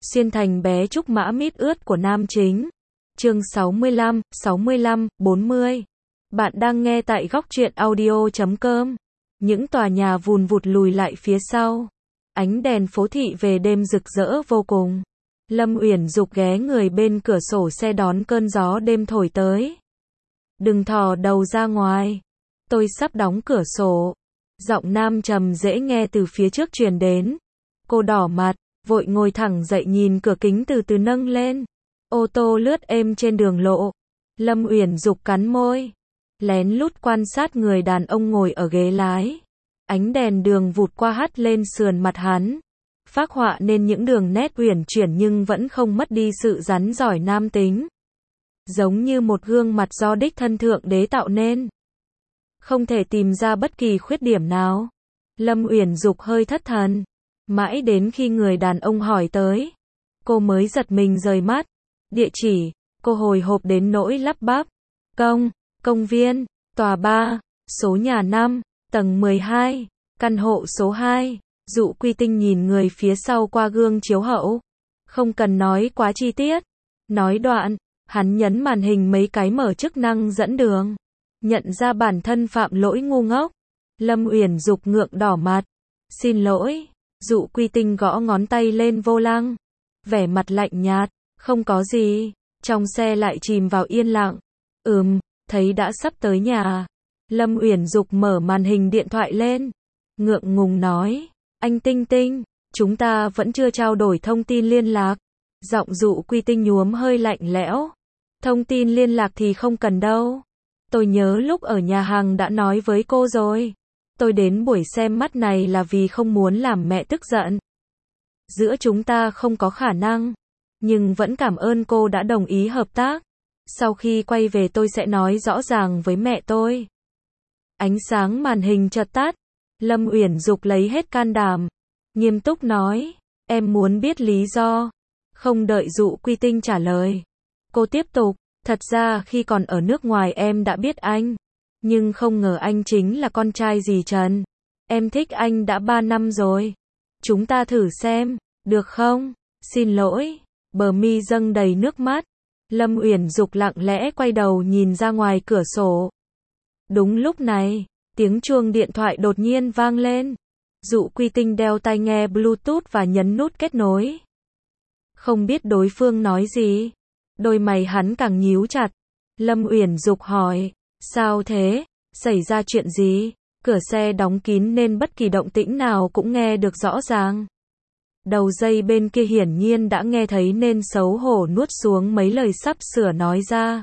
Xuyên thành bé trúc mã mít ướt của nam chính. Chương 65, 40. Bạn đang nghe tại góc truyện audio.com. Những tòa nhà vùn vụt lùi lại phía sau. Ánh đèn phố thị về đêm rực rỡ vô cùng. Lâm Uyển Dục ghé người bên cửa sổ xe đón cơn gió đêm thổi tới. Đừng thò đầu ra ngoài. Tôi sắp đóng cửa sổ. Giọng nam trầm dễ nghe từ phía trước truyền đến. Cô đỏ mặt, vội ngồi thẳng dậy nhìn cửa kính từ từ nâng lên. Ô tô lướt êm trên đường lộ. Lâm Uyển Dục cắn môi, lén lút quan sát người đàn ông ngồi ở ghế lái. Ánh đèn đường vụt qua hắt lên sườn mặt hắn, phác họa nên những đường nét uyển chuyển nhưng vẫn không mất đi sự rắn rỏi nam tính. Giống như một gương mặt do đích thân thượng đế tạo nên. Không thể tìm ra bất kỳ khuyết điểm nào. Lâm Uyển Dục hơi thất thần. Mãi đến khi người đàn ông hỏi tới, cô mới giật mình rời mắt. Địa chỉ, cô hồi hộp đến nỗi lắp bắp. Công viên, tòa 3, số nhà 5, tầng 12, căn hộ số 2. Dụ Quy Tinh nhìn người phía sau qua gương chiếu hậu. Không cần nói quá chi tiết. Nói đoạn, hắn nhấn màn hình mấy cái mở chức năng dẫn đường. Nhận ra bản thân phạm lỗi ngu ngốc. Lâm Uyển Dục ngượng đỏ mặt. Xin lỗi. Dụ Quy Tinh gõ ngón tay lên vô lăng. Vẻ mặt lạnh nhạt. Không có gì. Trong xe lại chìm vào yên lặng. Thấy đã sắp tới nhà. Lâm Uyển Dục mở màn hình điện thoại lên. Ngượng ngùng nói. Anh Tinh Tinh, chúng ta vẫn chưa trao đổi thông tin liên lạc. Giọng Dụ Quy Tinh nhuốm hơi lạnh lẽo. Thông tin liên lạc thì không cần đâu. Tôi nhớ lúc ở nhà hàng đã nói với cô rồi. Tôi đến buổi xem mắt này là vì không muốn làm mẹ tức giận. Giữa chúng ta không có khả năng. Nhưng vẫn cảm ơn cô đã đồng ý hợp tác. Sau khi quay về tôi sẽ nói rõ ràng với mẹ tôi. Ánh sáng màn hình chợt tắt. Lâm Uyển Dục lấy hết can đảm. Nghiêm túc nói. Em muốn biết lý do. Không đợi Dụ Quy Tinh trả lời. Cô tiếp tục. Thật ra khi còn ở nước ngoài em đã biết anh. Nhưng không ngờ anh chính là con trai dì Trần. Em thích anh đã 3 năm rồi. Chúng ta thử xem, được không? Xin lỗi. Bờ mi dâng đầy nước mắt. Lâm Uyển Dục lặng lẽ quay đầu nhìn ra ngoài cửa sổ. Đúng lúc này, tiếng chuông điện thoại đột nhiên vang lên. Dụ Quy Tinh đeo tai nghe Bluetooth và nhấn nút kết nối. Không biết đối phương nói gì. Đôi mày hắn càng nhíu chặt. Lâm Uyển Dục hỏi. Sao thế? Xảy ra chuyện gì? Cửa xe đóng kín nên bất kỳ động tĩnh nào cũng nghe được rõ ràng. Đầu dây bên kia hiển nhiên đã nghe thấy nên xấu hổ nuốt xuống mấy lời sắp sửa nói ra.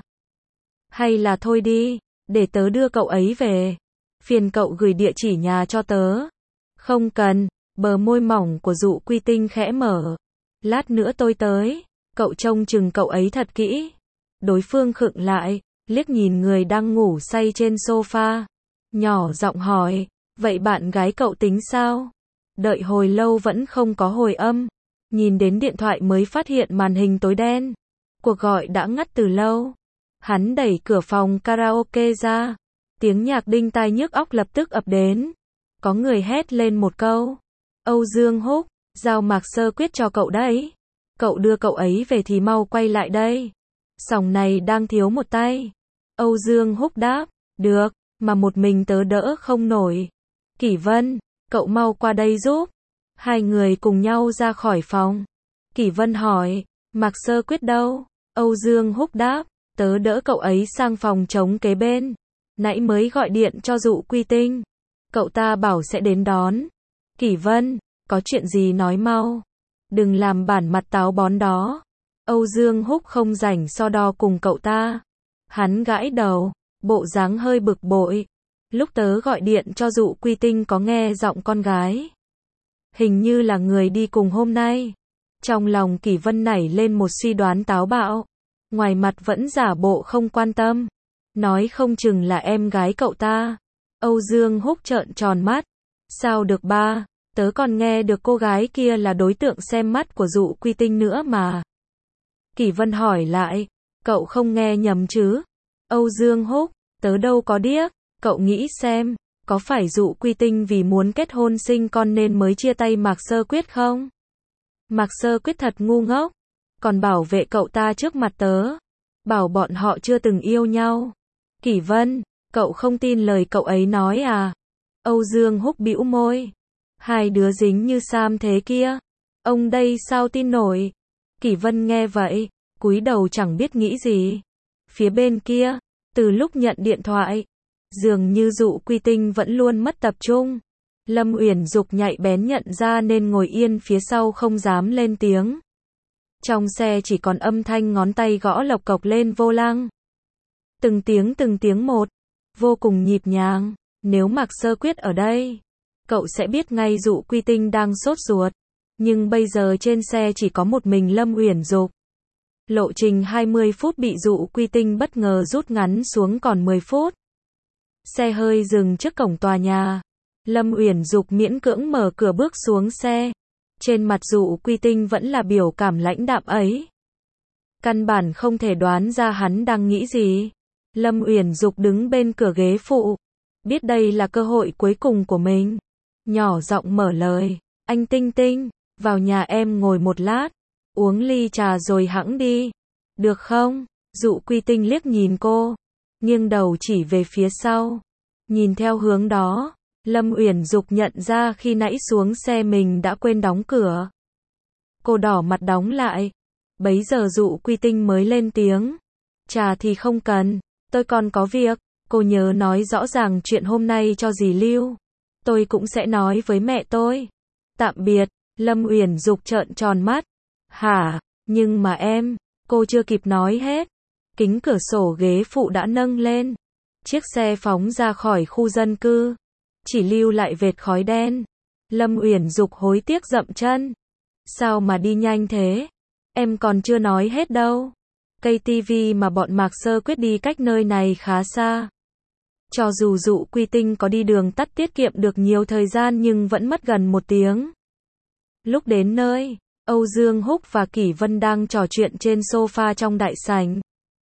Hay là thôi đi, để tớ đưa cậu ấy về. Phiền cậu gửi địa chỉ nhà cho tớ. Không cần, bờ môi mỏng của Dụ Quy Tinh khẽ mở. Lát nữa tôi tới, cậu trông chừng cậu ấy thật kỹ. Đối phương khựng lại, liếc nhìn người đang ngủ say trên sofa. Nhỏ giọng hỏi, vậy bạn gái cậu tính sao? Đợi hồi lâu vẫn không có hồi âm. Nhìn đến điện thoại mới phát hiện màn hình tối đen. Cuộc gọi đã ngắt từ lâu. Hắn đẩy cửa phòng karaoke ra. Tiếng nhạc đinh tai nhức óc lập tức ập đến. Có người hét lên một câu. Âu Dương Húc, giao Mạc Sơ Quyết cho cậu đấy. Cậu đưa cậu ấy về thì mau quay lại đây. Sòng này đang thiếu một tay. Âu Dương Húc đáp. Được, mà một mình tớ đỡ không nổi. Kỷ Vân, cậu mau qua đây giúp. Hai người cùng nhau ra khỏi phòng. Kỷ Vân hỏi, Mạc Sơ Quyết đâu? Âu Dương Húc đáp, tớ đỡ cậu ấy sang phòng trống kế bên. Nãy mới gọi điện cho Dụ Quy Tinh. Cậu ta bảo sẽ đến đón. Kỷ Vân, có chuyện gì nói mau. Đừng làm bản mặt táo bón đó. Âu Dương Húc không rảnh so đo cùng cậu ta. Hắn gãi đầu, bộ dáng hơi bực bội. Lúc tớ gọi điện cho Dụ Quy Tinh có nghe giọng con gái. Hình như là người đi cùng hôm nay. Trong lòng Kỷ Vân nảy lên một suy đoán táo bạo. Ngoài mặt vẫn giả bộ không quan tâm. Nói không chừng là em gái cậu ta. Âu Dương Húc trợn tròn mắt. Sao được ba, tớ còn nghe được cô gái kia là đối tượng xem mắt của Dụ Quy Tinh nữa mà. Kỷ Vân hỏi lại, cậu không nghe nhầm chứ? Âu Dương Húc, tớ đâu có điếc. Cậu nghĩ xem, có phải Dụ Quy Tinh vì muốn kết hôn sinh con nên mới chia tay Mạc Sơ Quyết không? Mạc Sơ Quyết thật ngu ngốc, còn bảo vệ cậu ta trước mặt tớ, bảo bọn họ chưa từng yêu nhau. Kỷ Vân, cậu không tin lời cậu ấy nói à? Âu Dương Húc bĩu môi. Hai đứa dính như Sam thế kia. Ông đây sao tin nổi? Kỷ Vân nghe vậy, cúi đầu chẳng biết nghĩ gì. Phía bên kia, từ lúc nhận điện thoại, dường như Dụ Quy Tinh vẫn luôn mất tập trung. Lâm Uyển Dục nhạy bén nhận ra nên ngồi yên phía sau không dám lên tiếng. Trong xe chỉ còn âm thanh ngón tay gõ lộc cộc lên vô lăng. Từng tiếng một, vô cùng nhịp nhàng. Nếu Mạc Sơ Quyết ở đây, cậu sẽ biết ngay Dụ Quy Tinh đang sốt ruột. Nhưng bây giờ trên xe chỉ có một mình Lâm Uyển Dục. Lộ trình 20 phút bị Dụ Quy Tinh bất ngờ rút ngắn xuống còn 10 phút. Xe hơi dừng trước cổng tòa nhà. Lâm Uyển Dục miễn cưỡng mở cửa bước xuống xe. Trên mặt Dụ Quy Tinh vẫn là biểu cảm lãnh đạm ấy. Căn bản không thể đoán ra hắn đang nghĩ gì. Lâm Uyển Dục đứng bên cửa ghế phụ. Biết đây là cơ hội cuối cùng của mình. Nhỏ giọng mở lời. Anh Tinh Tinh, vào nhà em ngồi một lát. Uống ly trà rồi hẵng đi. Được không? Dụ Quy Tinh liếc nhìn cô. Nghiêng đầu chỉ về phía sau. Nhìn theo hướng đó. Lâm Uyển Dục nhận ra khi nãy xuống xe mình đã quên đóng cửa. Cô đỏ mặt đóng lại. Bấy giờ Dụ Quy Tinh mới lên tiếng. Trà thì không cần, tôi còn có việc. Cô nhớ nói rõ ràng chuyện hôm nay cho dì Lưu. Tôi cũng sẽ nói với mẹ tôi. Tạm biệt. Lâm Uyển Dục trợn tròn mắt. Hả? Nhưng mà em, cô chưa kịp nói hết. Kính cửa sổ ghế phụ đã nâng lên. Chiếc xe phóng ra khỏi khu dân cư. Chỉ lưu lại vệt khói đen. Lâm Uyển Dục hối tiếc dậm chân. Sao mà đi nhanh thế? Em còn chưa nói hết đâu. Cây tivi mà bọn Mạc Sơ Quyết đi cách nơi này khá xa. Cho dù Dụ Quy Tinh có đi đường tắt tiết kiệm được nhiều thời gian nhưng vẫn mất gần 1 tiếng. Lúc đến nơi, Âu Dương Húc và Kỷ Vân đang trò chuyện trên sofa trong đại sảnh.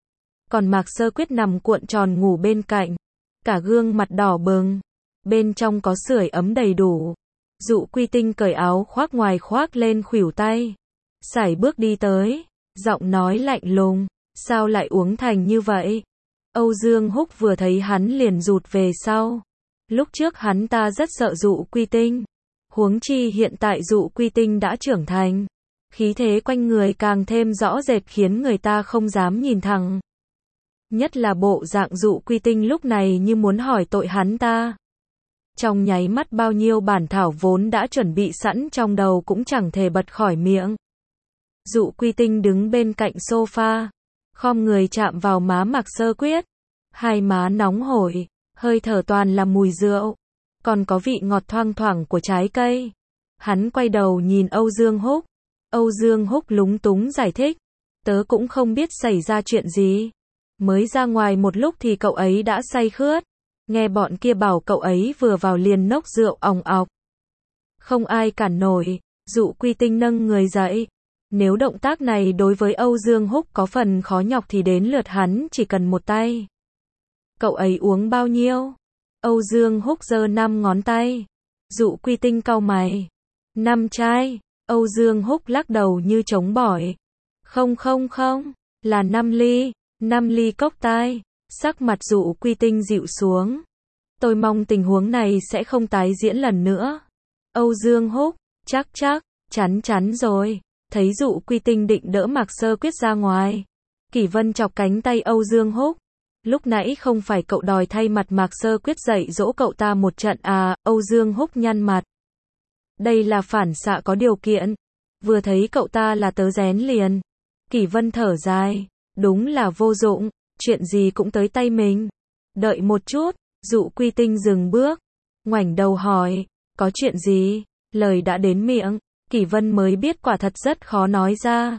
Còn Mạc Sơ Quyết nằm cuộn tròn ngủ bên cạnh. Cả gương mặt đỏ bừng. Bên trong có sưởi ấm đầy đủ. Dụ Quy Tinh cởi áo khoác ngoài khoác lên khuỷu tay. Sải bước đi tới. Giọng nói lạnh lùng. Sao lại uống thành như vậy? Âu Dương Húc vừa thấy hắn liền rụt về sau. Lúc trước hắn ta rất sợ Dụ Quy Tinh. Huống chi hiện tại Dụ Quy Tinh đã trưởng thành. Khí thế quanh người càng thêm rõ rệt khiến người ta không dám nhìn thẳng. Nhất là bộ dạng Dụ Quy Tinh lúc này như muốn hỏi tội hắn ta. Trong nháy mắt bao nhiêu bản thảo vốn đã chuẩn bị sẵn trong đầu cũng chẳng thể bật khỏi miệng. Dụ Quy Tinh đứng bên cạnh sofa, khom người chạm vào má Mạc Sơ Quyết. Hai má nóng hổi, hơi thở toàn là mùi rượu, còn có vị ngọt thoang thoảng của trái cây. Hắn quay đầu nhìn Âu Dương Húc. Âu Dương Húc lúng túng giải thích. Tớ cũng không biết xảy ra chuyện gì. Mới ra ngoài một lúc thì cậu ấy đã say khướt. Nghe bọn kia bảo cậu ấy vừa vào liền nốc rượu òng ọc. Không ai cản nổi. Dụ Quy Tinh nâng người dậy. Nếu động tác này đối với Âu Dương Húc có phần khó nhọc thì đến lượt hắn chỉ cần một tay. Cậu ấy uống bao nhiêu? Âu Dương Húc giơ 5 ngón tay. Dụ Quy Tinh cau mày. 5 chai. Âu Dương Húc lắc đầu như chống bỏi. Không, là 5 ly. 5 ly cốc tai. Sắc mặt Dụ Quy Tinh dịu xuống. Tôi mong tình huống này sẽ không tái diễn lần nữa. Âu Dương Húc, chắc, chắn rồi. Thấy Dụ Quy Tinh định đỡ Mạc Sơ Quyết ra ngoài. Kỷ Vân chọc cánh tay Âu Dương Húc. Lúc nãy không phải cậu đòi thay mặt Mạc Sơ Quyết dạy dỗ cậu ta một trận à? Âu Dương Húc nhăn mặt. Đây là phản xạ có điều kiện. Vừa thấy cậu ta là tớ rén liền. Kỷ Vân thở dài. Đúng là vô dụng. Chuyện gì cũng tới tay mình. Đợi một chút. Dụ Quy Tinh dừng bước. Ngoảnh đầu hỏi. Có chuyện gì? Lời đã đến miệng. Kỷ Vân mới biết quả thật rất khó nói ra.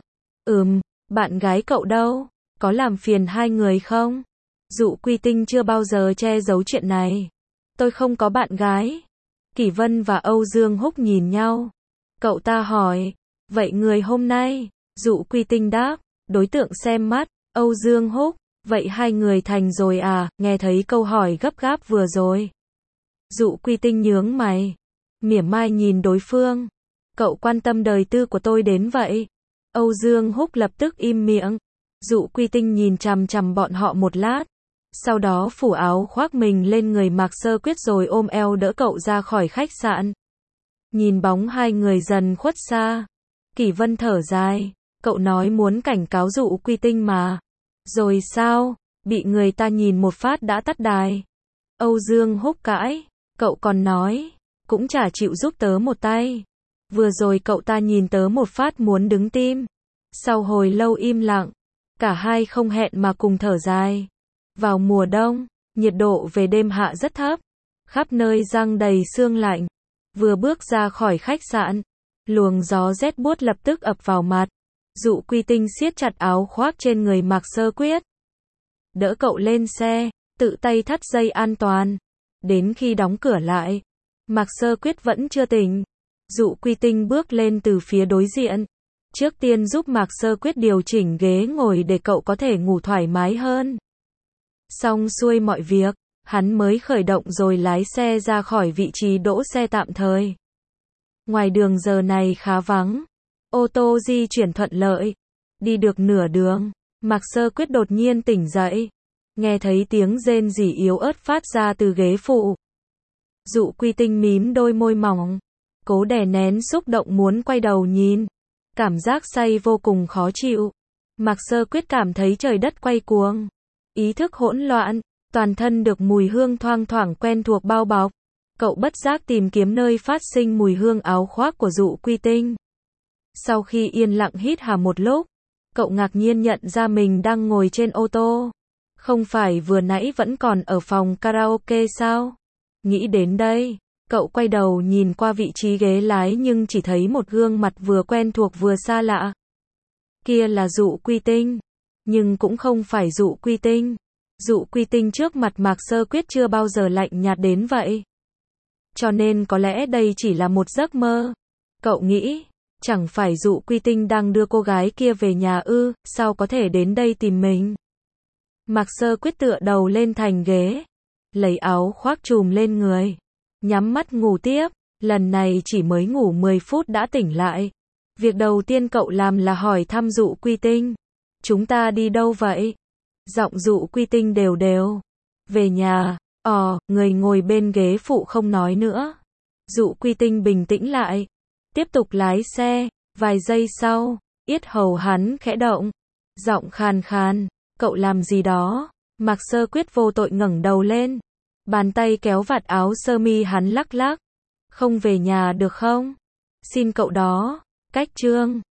Bạn gái cậu đâu? Có làm phiền hai người không? Dụ Quy Tinh chưa bao giờ che giấu chuyện này. Tôi không có bạn gái. Kỷ Vân và Âu Dương Húc nhìn nhau. Cậu ta hỏi. Vậy người hôm nay? Dụ Quy Tinh đáp. Đối tượng xem mắt. Âu Dương Húc. Vậy hai người thành rồi à? Nghe thấy câu hỏi gấp gáp vừa rồi. Dụ Quy Tinh nhướng mày. Mỉa mai nhìn đối phương. cậu quan tâm đời tư của tôi đến vậy? Âu Dương Húc lập tức im miệng. Dụ Quy Tinh nhìn chằm chằm bọn họ một lát. Sau đó phủ áo khoác mình lên người Mạc Sơ Quyết rồi ôm eo đỡ cậu ra khỏi khách sạn. Nhìn bóng hai người dần khuất xa. Kỷ Vân thở dài. Cậu nói muốn cảnh cáo Dụ Quy Tinh mà. Rồi sao? Bị người ta nhìn một phát đã tắt đài. Âu Dương Húc cãi. Cậu còn nói. Cũng chả chịu giúp tớ một tay. Vừa rồi cậu ta nhìn tớ một phát muốn đứng tim. Sau hồi lâu im lặng. Cả hai không hẹn mà cùng thở dài. Vào mùa đông, nhiệt độ về đêm hạ rất thấp. Khắp nơi giăng đầy sương lạnh. Vừa bước ra khỏi khách sạn, luồng gió rét buốt lập tức ập vào mặt. Dụ Quy Tinh siết chặt áo khoác trên người Mạc Sơ Quyết. Đỡ cậu lên xe, tự tay thắt dây an toàn. Đến khi đóng cửa lại, Mạc Sơ Quyết vẫn chưa tỉnh. Dụ Quy Tinh bước lên từ phía đối diện. Trước tiên giúp Mạc Sơ Quyết điều chỉnh ghế ngồi để cậu có thể ngủ thoải mái hơn. Xong xuôi mọi việc, hắn mới khởi động rồi lái xe ra khỏi vị trí đỗ xe tạm thời. Ngoài đường giờ này khá vắng. Ô tô di chuyển thuận lợi. Đi được nửa đường, Mạc Sơ Quyết đột nhiên tỉnh dậy. Nghe thấy tiếng rên rỉ yếu ớt phát ra từ ghế phụ. Dụ Quy Tinh mím đôi môi mỏng. Cố đè nén xúc động muốn quay đầu nhìn. Cảm giác say vô cùng khó chịu. Mạc Sơ Quyết cảm thấy trời đất quay cuồng. Ý thức hỗn loạn. Toàn thân được mùi hương thoang thoảng quen thuộc bao bọc. Cậu bất giác tìm kiếm nơi phát sinh mùi hương áo khoác của Dụ Quy Tinh. Sau khi yên lặng hít hà một lúc, cậu ngạc nhiên nhận ra mình đang ngồi trên ô tô. Không phải vừa nãy vẫn còn ở phòng karaoke sao? Nghĩ đến đây, cậu quay đầu nhìn qua vị trí ghế lái nhưng chỉ thấy một gương mặt vừa quen thuộc vừa xa lạ. Kia là Dụ Quy Tinh. Nhưng cũng không phải Dụ Quy Tinh. Dụ Quy Tinh trước mặt Mạc Sơ Quyết chưa bao giờ lạnh nhạt đến vậy. Cho nên có lẽ đây chỉ là một giấc mơ. Cậu nghĩ, chẳng phải Dụ Quy Tinh đang đưa cô gái kia về nhà ư, sao có thể đến đây tìm mình? Mạc Sơ Quyết tựa đầu lên thành ghế, lấy áo khoác trùm lên người, nhắm mắt ngủ tiếp. Lần này chỉ mới ngủ 10 phút đã tỉnh lại. Việc đầu tiên cậu làm là hỏi thăm Dụ Quy Tinh. Chúng ta đi đâu vậy? Giọng Dụ Quy Tinh đều đều. Về nhà. Người ngồi bên ghế phụ không nói nữa. Dụ Quy Tinh bình tĩnh lại. Tiếp tục lái xe. Vài giây sau, yết hầu hắn khẽ động. Giọng khàn khàn. Cậu làm gì đó? Mạc Sơ Quyết vô tội ngẩng đầu lên. Bàn tay kéo vạt áo sơ mi hắn lắc lắc. Không về nhà được không? Xin cậu đó. Cách chương